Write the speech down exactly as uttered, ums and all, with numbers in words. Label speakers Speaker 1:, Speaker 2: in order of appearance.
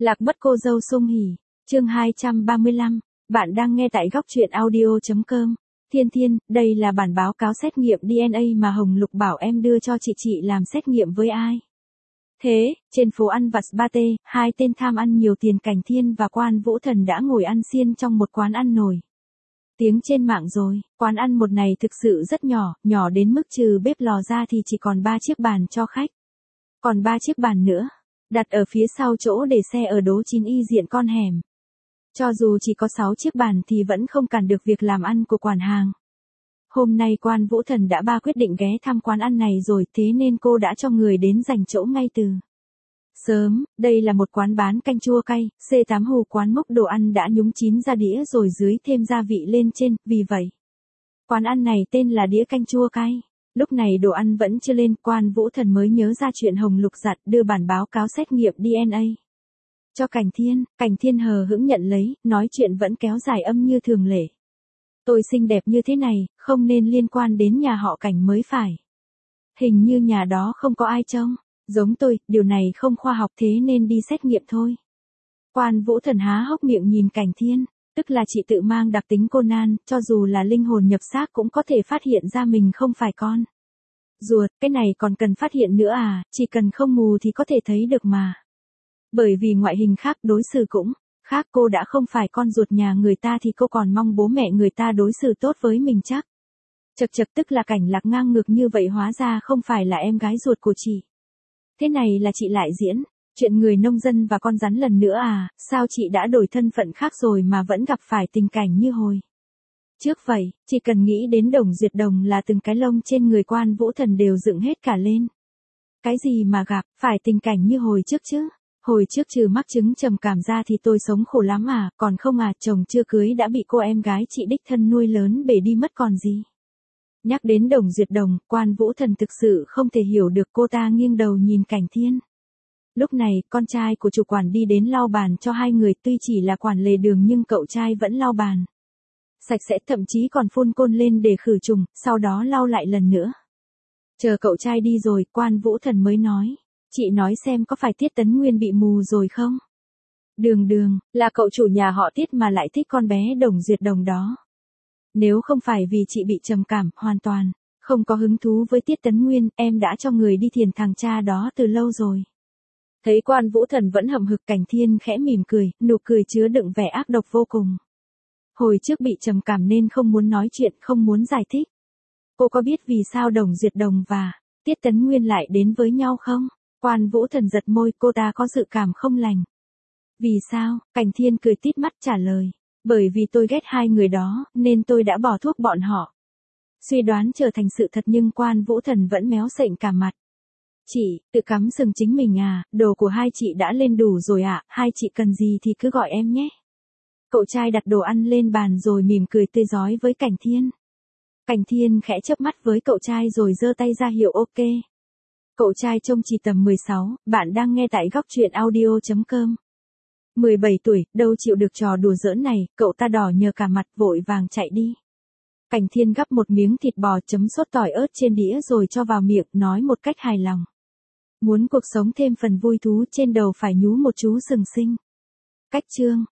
Speaker 1: Lạc mất cô dâu Sung Hỉ, chương hai trăm ba mươi lăm, bạn đang nghe tại góc truyện audio chấm com. Thiên Thiên, đây là bản báo cáo xét nghiệm đê en a mà Hồng Lục bảo em đưa cho chị chị làm xét nghiệm với ai. Thế, trên phố ăn vặt Pate, hai tên tham ăn nhiều tiền Cảnh Thiên và Quan Vũ Thần đã ngồi ăn xiên trong một quán ăn nổi tiếng trên mạng rồi. Quán ăn một này thực sự rất nhỏ, nhỏ đến mức trừ bếp lò ra thì chỉ còn ba chiếc bàn cho khách. Còn ba chiếc bàn nữa, đặt ở phía sau chỗ để xe ở đố chín y diện con hẻm. Cho dù chỉ có sáu chiếc bàn thì vẫn không cản được việc làm ăn của quản hàng. Hôm nay Quan Vũ Thần đã ba quyết định ghé thăm quán ăn này rồi, thế nên cô đã cho người đến giành chỗ ngay từ sớm. Đây là một quán bán canh chua cay, xê tám Hù quán mốc đồ ăn đã nhúng chín ra đĩa rồi dưới thêm gia vị lên trên, vì vậy quán ăn này tên là đĩa canh chua cay. Lúc này đồ ăn vẫn chưa lên, Quan Vũ Thần mới nhớ ra chuyện Hồng Lục dặn đưa bản báo cáo xét nghiệm đê en a cho Cảnh Thiên. Cảnh Thiên hờ hững nhận lấy, nói chuyện vẫn kéo dài âm như thường lệ. Tôi xinh đẹp như thế này, không nên liên quan đến nhà họ Cảnh mới phải. Hình như nhà đó không có ai trông giống tôi, điều này không khoa học, thế nên đi xét nghiệm thôi. Quan Vũ Thần há hốc miệng nhìn Cảnh Thiên, tức là chị tự mang đặc tính Conan, cho dù là linh hồn nhập xác cũng có thể phát hiện ra mình không phải con ruột, cái này còn cần phát hiện nữa à, chỉ cần không mù thì có thể thấy được mà. Bởi vì ngoại hình khác, đối xử cũng khác, cô đã không phải con ruột nhà người ta thì cô còn mong bố mẹ người ta đối xử tốt với mình chắc. Chật chật, tức là Cảnh Lạc ngang ngược như vậy hóa ra không phải là em gái ruột của chị. Thế này là chị lại diễn chuyện người nông dân và con rắn lần nữa à, sao chị đã đổi thân phận khác rồi mà vẫn gặp phải tình cảnh như hồi trước vậy. Chỉ cần nghĩ đến Đồng Duyệt Đồng là từng cái lông trên người Quan Vũ Thần đều dựng hết cả lên. Cái gì mà gặp phải tình cảnh như hồi trước chứ? Hồi trước trừ mắc chứng trầm cảm ra thì tôi sống khổ lắm à, còn không à, chồng chưa cưới đã bị cô em gái chị đích thân nuôi lớn bể đi mất còn gì. Nhắc đến Đồng Duyệt Đồng, Quan Vũ Thần thực sự không thể hiểu được, cô ta nghiêng đầu nhìn Cảnh Thiên. Lúc này, con trai của chủ quản đi đến lau bàn cho hai người, tuy chỉ là quản lề đường nhưng cậu trai vẫn lau bàn sạch sẽ, thậm chí còn phun côn lên để khử trùng, sau đó lau lại lần nữa. Chờ cậu trai đi rồi, Quan Vũ Thần mới nói, chị nói xem có phải Tiết Tấn Nguyên bị mù rồi không? Đường đường, là cậu chủ nhà họ Tiết mà lại thích con bé Đồng Duyệt Đồng đó. Nếu không phải vì chị bị trầm cảm, hoàn toàn không có hứng thú với Tiết Tấn Nguyên, em đã cho người đi thiền thằng cha đó từ lâu rồi. Thấy Quan Vũ Thần vẫn hậm hực, Cảnh Thiên khẽ mỉm cười, nụ cười chứa đựng vẻ ác độc vô cùng. Hồi trước bị trầm cảm nên không muốn nói chuyện, không muốn giải thích. Cô có biết vì sao Đồng Duyệt Đồng và Tiết Tấn Nguyên lại đến với nhau không? Quan Vũ Thần giật môi, cô ta có dự cảm không lành. Vì sao? Cảnh Thiên cười tít mắt trả lời. Bởi vì tôi ghét hai người đó, nên tôi đã bỏ thuốc bọn họ. Suy đoán trở thành sự thật nhưng Quan Vũ Thần vẫn méo sệnh cả mặt. Chị, tự cắm sừng chính mình à, đồ của hai chị đã lên đủ rồi ạ, à, hai chị cần gì thì cứ gọi em nhé. Cậu trai đặt đồ ăn lên bàn rồi mỉm cười tươi rói với Cảnh Thiên. Cảnh Thiên khẽ chớp mắt với cậu trai rồi giơ tay ra hiệu ok. Cậu trai trông chỉ tầm mười sáu, bạn đang nghe tại góc truyện audio chấm com. mười bảy tuổi, đâu chịu được trò đùa giỡn này, cậu ta đỏ nhờ cả mặt vội vàng chạy đi. Cảnh Thiên gắp một miếng thịt bò chấm sốt tỏi ớt trên đĩa rồi cho vào miệng, nói một cách hài lòng. Muốn cuộc sống thêm phần vui thú trên đầu phải nhú một chú sừng sinh. Cách chương.